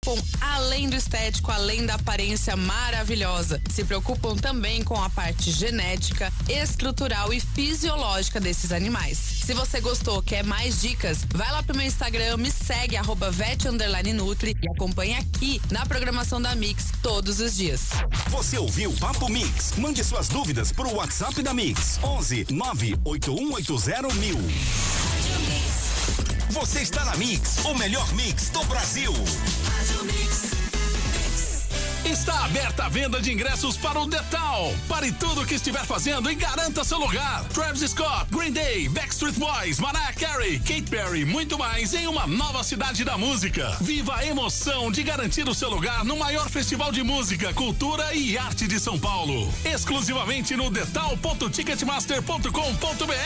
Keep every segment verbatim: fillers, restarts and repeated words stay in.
além do estético, além da aparência maravilhosa, se preocupam também com a parte genética, estrutural e fisiológica desses animais. Se você gostou, quer mais dicas, vai lá pro meu Instagram, me segue, arroba vet underline nutri e acompanha aqui na programação da Mix todos os dias. Você ouviu Papo Mix? Mande suas dúvidas pro WhatsApp da Mix, onze nove oito um oito zero mil. Você está na Mix, o melhor mix do Brasil. Está aberta a venda de ingressos para o Detal. Pare tudo o que estiver fazendo e garanta seu lugar. Travis Scott, Green Day, Backstreet Boys, Mariah Carey, Katy Perry, muito mais em uma nova cidade da música. Viva a emoção de garantir o seu lugar no maior festival de música, cultura e arte de São Paulo. Exclusivamente no detal ponto ticketmaster ponto com ponto br.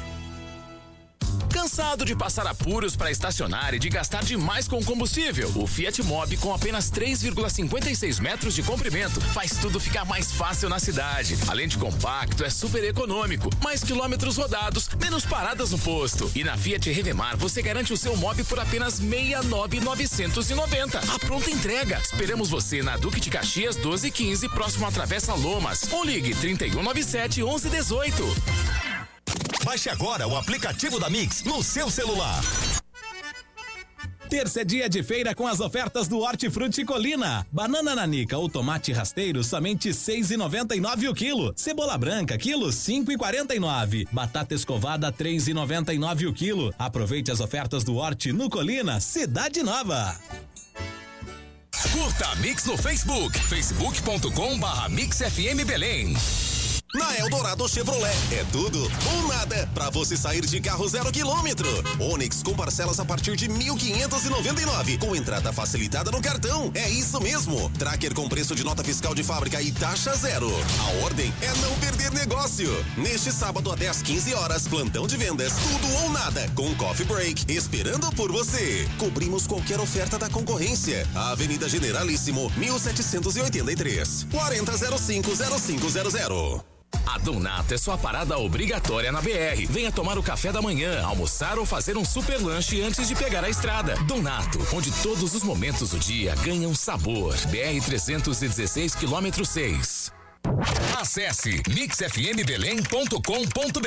Cansado de passar apuros para estacionar e de gastar demais com combustível? O Fiat Mobi, com apenas três vírgula cinquenta e seis metros de comprimento, faz tudo ficar mais fácil na cidade. Além de compacto, é super econômico, mais quilômetros rodados, menos paradas no posto. E na Fiat Revemar você garante o seu Mobi por apenas sessenta e nove mil novecentos e noventa. A pronta entrega. Esperamos você na Duque de Caxias doze quinze, próximo à Travessa Lomas. Ou ligue trinta e um noventa e sete, onze dezoito. Baixe agora o aplicativo da Mix no seu celular. Terça é dia de feira com as ofertas do Hortifruti Colina. Banana nanica ou tomate rasteiro somente seis e noventa e nove o quilo. Cebola branca quilo cinco e quarenta e nove. Batata escovada três e noventa e nove o quilo. Aproveite as ofertas do Horti no Colina, Cidade Nova. Curta a Mix no Facebook, facebook ponto com barra Mix F M Belém. Na Eldorado Chevrolet, é tudo ou nada pra você sair de carro zero quilômetro. Onix com parcelas a partir de mil quinhentos e noventa e nove, com entrada facilitada no cartão. É isso mesmo. Tracker com preço de nota fiscal de fábrica e taxa zero. A ordem é não perder negócio. Neste sábado até às quinze horas, plantão de vendas, tudo ou nada, com coffee break, esperando por você. Cobrimos qualquer oferta da concorrência. Avenida Generalíssimo, mil setecentos e oitenta e três, quarenta zero cinco zero cinco zero zero. A Donato é sua parada obrigatória na B R. Venha tomar o café da manhã, almoçar ou fazer um super lanche antes de pegar a estrada. Donato, onde todos os momentos do dia ganham sabor. B R trezentos e dezesseis, quilômetro seis. Acesse mix f m belém ponto com ponto br.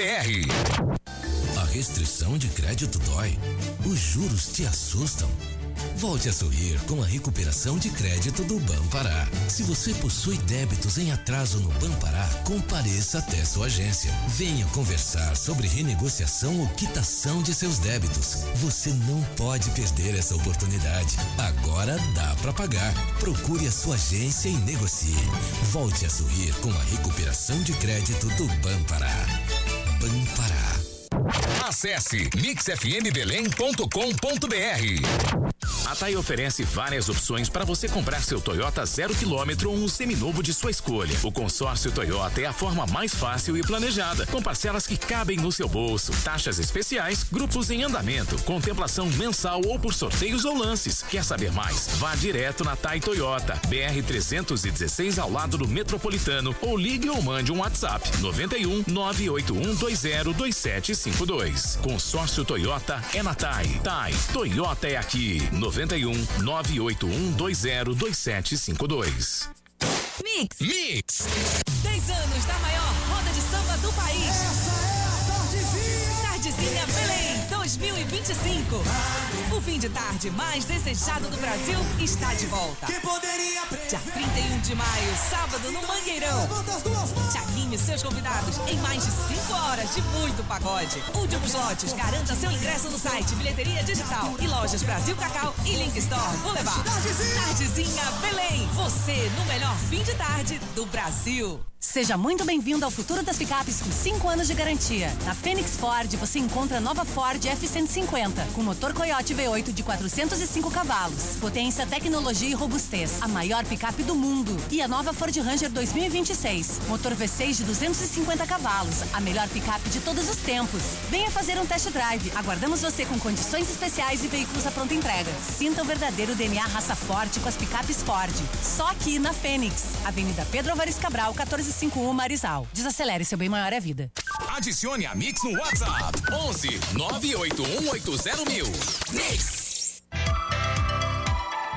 A restrição de crédito dói. Os juros te assustam. Volte a sorrir com a recuperação de crédito do Banpará. Se você possui débitos em atraso no Banpará, compareça até sua agência. Venha conversar sobre renegociação ou quitação de seus débitos. Você não pode perder essa oportunidade. Agora dá para pagar. Procure a sua agência e negocie. Volte a sorrir com a recuperação de crédito do Banpará. Banpará. Acesse mix f m belém ponto com ponto br. A Thay oferece várias opções para você comprar seu Toyota zero quilômetro ou um seminovo de sua escolha. O consórcio Toyota é a forma mais fácil e planejada, com parcelas que cabem no seu bolso, taxas especiais, grupos em andamento, contemplação mensal ou por sorteios ou lances. Quer saber mais? Vá direto na Thay Toyota, B R trezentos e dezesseis, ao lado do Metropolitano, ou ligue ou mande um WhatsApp noventa e um, nove oito um dois zero dois sete cinco dois. Consórcio Toyota é na Thay. Thay, Toyota é aqui. noventa e um, nove oito um dois zero dois sete cinco dois. Mix. Mix. dez anos da maior roda de samba do país. Essa é a Tardezinha. Tardezinha Belém dois mil e vinte e cinco. O fim de tarde mais desejado do Brasil está de volta. Quem poderia Dia trinta e um de maio, sábado, no Mangueirão. Thiaguinho e seus convidados em mais de cinco horas de muito pagode. Últimos lotes, garanta seu ingresso no site Bilheteria Digital e lojas Brasil Cacau e Link Store. Vou levar. Tardezinha. Tardezinha Belém. Você no melhor fim de tarde do Brasil. Seja muito bem-vindo ao futuro das picapes com cinco anos de garantia. Na Fênix Ford você encontra a nova Ford F cento e cinquenta, com motor Coyote V oito de quatrocentos e cinco cavalos. Potência, tecnologia e robustez. A maior picape do mundo. E a nova Ford Ranger dois mil e vinte e seis. Motor V seis de duzentos e cinquenta cavalos. A melhor picape de todos os tempos. Venha fazer um test drive. Aguardamos você com condições especiais e veículos à pronta entrega. Sinta o verdadeiro D N A raça forte com as picapes Ford. Só aqui na Fênix. Avenida Pedro Álvares Cabral, quatorze cinquenta e um, Marizal. Desacelere, seu bem maior é a vida. Adicione a Mix no WhatsApp. onze, nove oito um oito zero mil. Mix.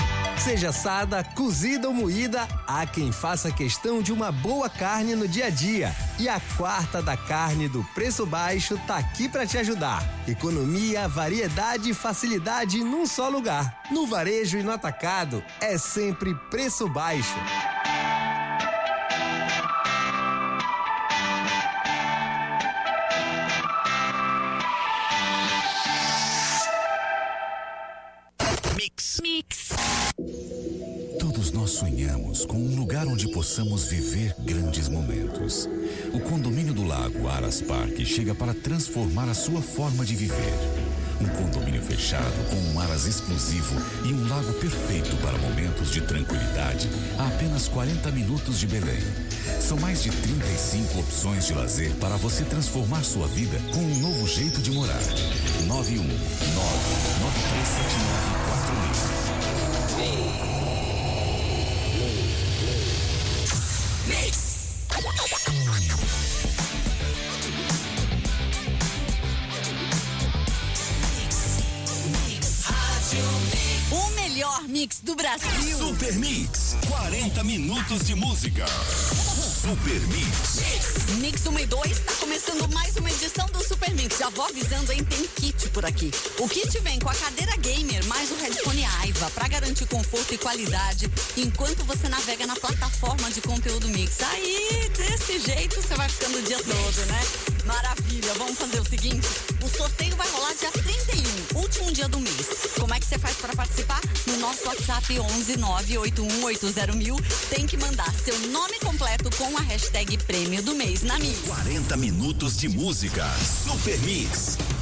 Seja assada, cozida ou moída, há quem faça questão de uma boa carne no dia a dia. E a quarta da carne do preço baixo tá aqui para te ajudar. Economia, variedade e facilidade num só lugar. No varejo e no atacado, é sempre preço baixo. Mix. Mix. Todos nós sonhamos com um lugar onde possamos viver grandes momentos. O Condomínio do Lago Aras Parque chega para transformar a sua forma de viver. Um condomínio fechado com um aras exclusivo e um lago perfeito para momentos de tranquilidade a apenas quarenta minutos de Belém. São mais de trinta e cinco opções de lazer para você transformar sua vida com um novo jeito de morar. nove um nove nove três sete nove quatro mil. Mix. O melhor mix do Brasil. Super Mix. quarenta minutos de música. Super Mix. Mix um e dois, tá começando mais uma edição do Super Mix. Já vou avisando, hein? Tem kit por aqui. O kit vem com a cadeira gamer, mais o headphone Aiva, pra garantir conforto e qualidade enquanto você navega na plataforma de conteúdo Mix. Aí, desse jeito, você vai ficando o dia todo, né? Maravilha. Vamos fazer o seguinte? O sorteio vai rolar dia trinta e um, último dia do mês. Como é que você faz para participar? No nosso WhatsApp onze nove oito um oito zero mil. Tem que mandar seu nome completo com a hashtag prêmio do mês na Mix. quarenta minutos de música. Super Mix.